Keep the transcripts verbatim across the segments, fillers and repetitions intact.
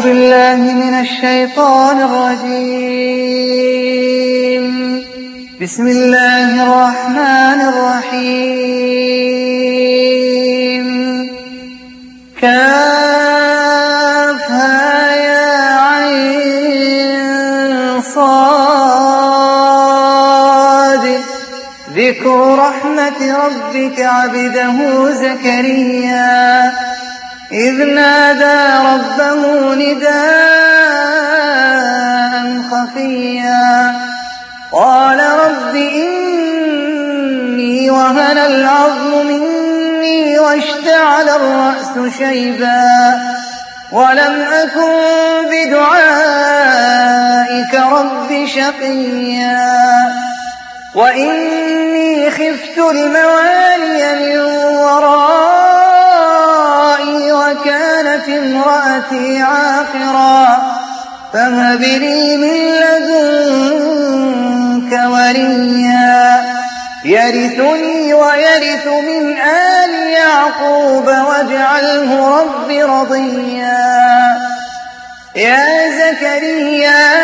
بالله من الشيطان الرجيم. بسم الله الرحمن الرحيم. كافها يا عين صاد ذكر رحمة ربك عبده زكريا إذ نادى ربه نداء خفيا قال رب إني وهن العظم مني واشتعل الرأس شيبا ولم أكن بدعائك رب شقيا وإني خفت الموالي من ورائي وكانت امرأتي عاقرا فهب لي من لدنك وليا يرثني ويرث من آل يعقوب واجعله رب رضيا يا زكريا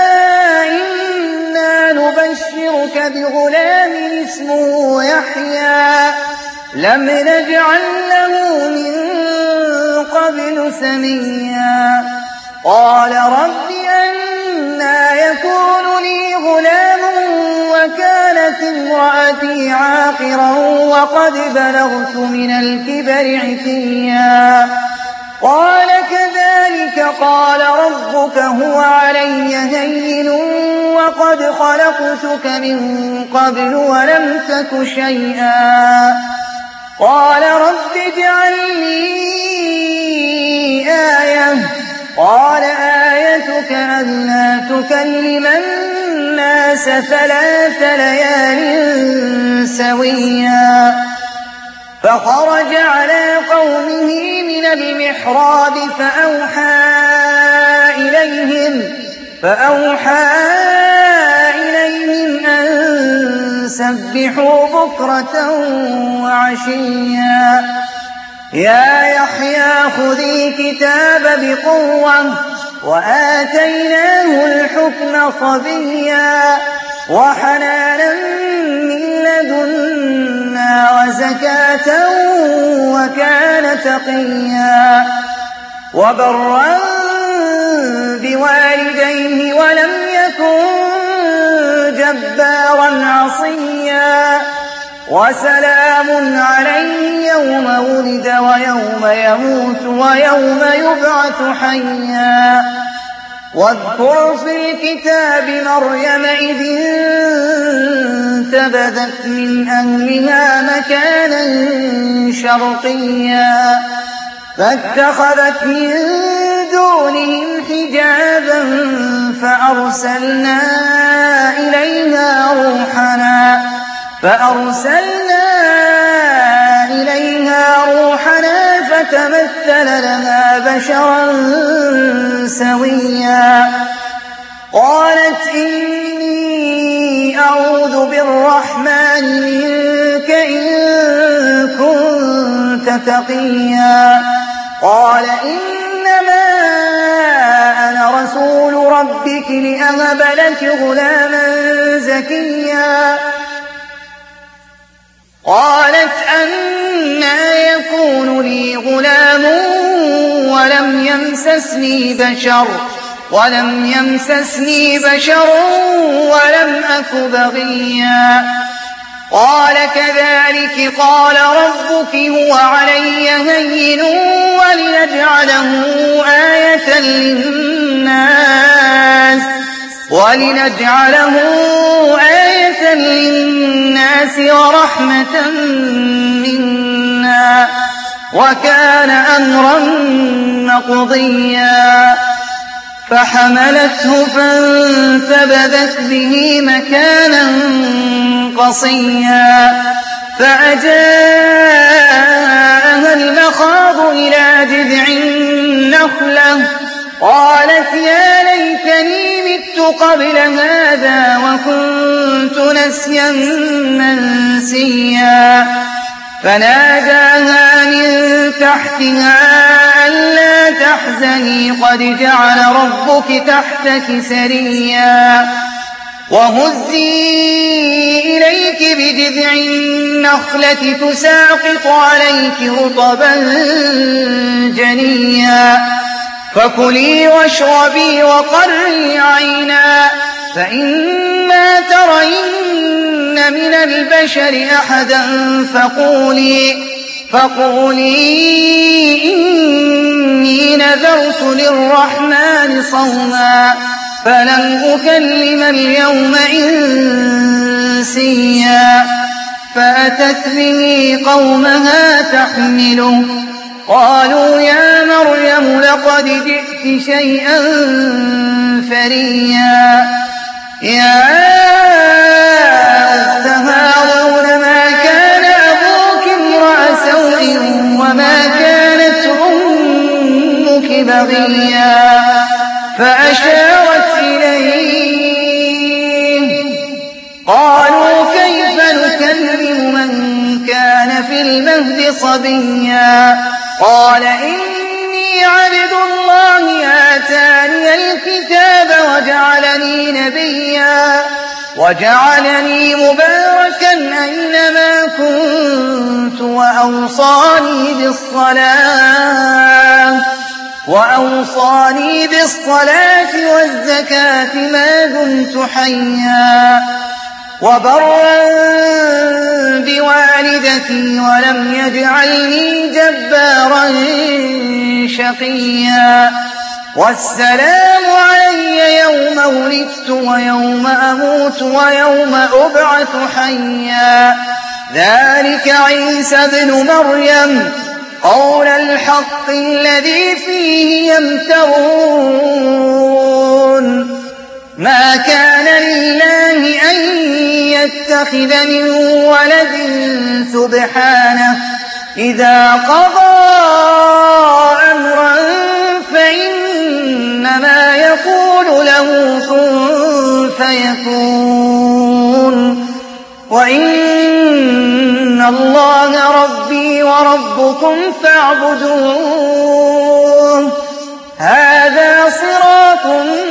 إنا نبشرك بغلام اسمه يحيى لم نجعل له من قبل سميا قال رب أنى يكون لي غلام وكانت امرأتي عاقرا وقد بلغت من الكبر عتيا قال كذلك قال ربك هو علي هين وقد خلقتك من قبل ولم تك شيئا قال رب اجعل لي آية قال آيتك ألا تكلم الناس ثلاث ليال سويا فخرج على قومه من المحراب فأوحى إليهم فأوحى إليهم أن سبحوا بكرة وعشيا يا يحيى خذ الكتاب بقوة وآتيناه الحكم صبيا وحنانا من لدنا وزكاة وكان تقيا وبرا بوالديه ولم يكن جبارا عصيا وسلام عليه يوم ولد ويوم يموت ويوم يبعث حيا واذكر في الكتاب مريم إذ انتبذت من أهلها مكانا شرقيا فاتخذت من دونهم حجابا فأرسلنا إليها روحنا فأرسلنا إليها روحنا فتمثل لها بشرا سويا قالت إني أعوذ بالرحمن منك إن كنت تقيا قال إنما أنا رسول ربك لأهب لك غلاما زكيا قالت أنى يكون لي غلام ولم يمسسني بشر ولم يمسسني بشر ولم أك بغيا قال كذلك قال ربك هو علي هين ولنجعله آية للناس ولنجعله آية للناس ورحمة منا وكان أمرا مقضيا فحملته فانتبذت به مكانا قصيا فأجاءها المخاض إلى جذع النخلة قالت يا ليتني مت قبل هذا وكنت نسيا منسيا فناداها من تحتها ألا تحزني قد جعل ربك تحتك سريا وهزي إليك بجذع النخلة تساقط عليك رطبا جنيا فكلي واشربي وقري عينا فإما ترين من البشر أحدا فقولي, فقولي إني نذرت للرحمن صوما فلن أكلم اليوم إنسيا فأتت به قومها تحمله قالوا يا مريم لقد جئت شيئا فريا يا أخت هارون ما كان أبوك امرأ سوء وما كانت أمك بغيا فأشارت إليه قالوا كيف نكلم من كان في المهد صبيا قال إني عبد الله آتاني الكتاب وجعلني نبيا وجعلني مباركا أينما كنت وأوصاني بالصلاة وأوصاني بالصلاة والزكاة ما دمت حيا وبرا بوالدتي ولم يجعلني جبارا شقيا والسلام علي يوم ولدت ويوم أموت ويوم أبعث حيا ذلك عيسى ابن مريم قول الحق الذي فيه يمترون ما كان لله أن يتخذ من ولد سبحانه إذا قضى أمرا فإنما يقول له كن فيكون وإن الله ربي وربكم فاعبدوه هذا صراط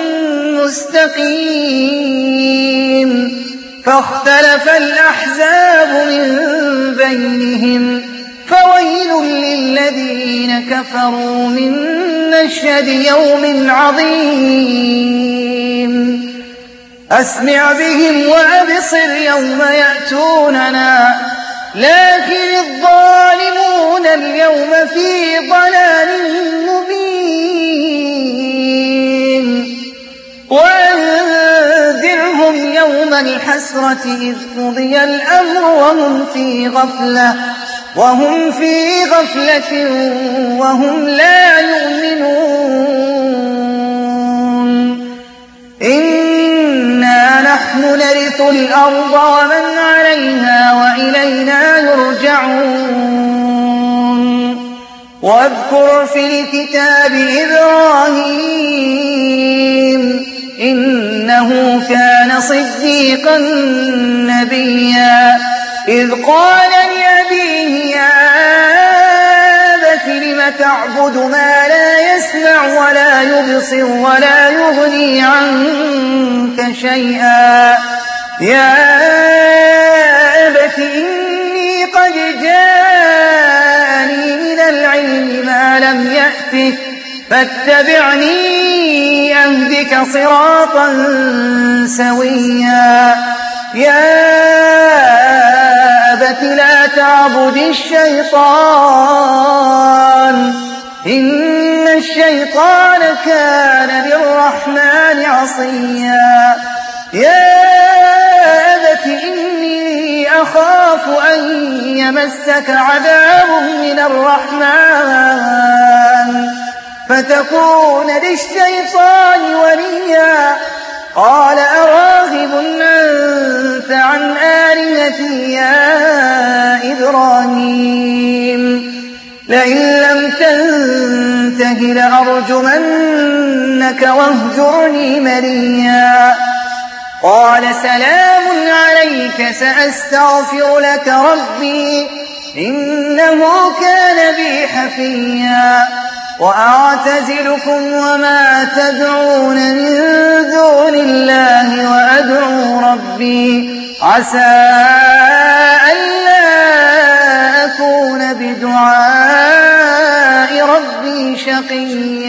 مستقيم فاختلف الأحزاب من بينهم فويل للذين كفروا من مشهد يوم عظيم أسمع بهم وأبصر يوم يأتوننا لكن الظالمون اليوم في ضلال مبين وأنذرهم يوم الحسرة إذ قضي الأمر وهم في غفلة وهم في غفلة وهم لا يؤمنون إنا نحن نرث الأرض ومن عليها وإلينا يرجعون واذكر في الكتاب إبراهيم إنه كان صديقا نبيا إذ قال لأبيه يا أبت لم تعبد ما لا يسمع ولا يبصر ولا يغني عنك شيئا يا أبت إني قد جاءني من العلم ما لم يأتك فاتبعني أهدك صراطا سويا يا أبت لا تعبد الشيطان إن الشيطان كان للرحمن عصيا يا أبت إني أخاف أن يمسك عذاب من الرحمن فتكون للشيطان وليا قال أراغب أنت عن آلهتي يا إبراهيم لئن لم تنته لأرجمنك واهجرني مليا قال سلام عليك سأستغفر لك ربي إنه كان بي حفيا وأعتزلكم وما تدعون من دون الله وأدعو ربي عسى ألا أكون بدعاء ربي شقيا.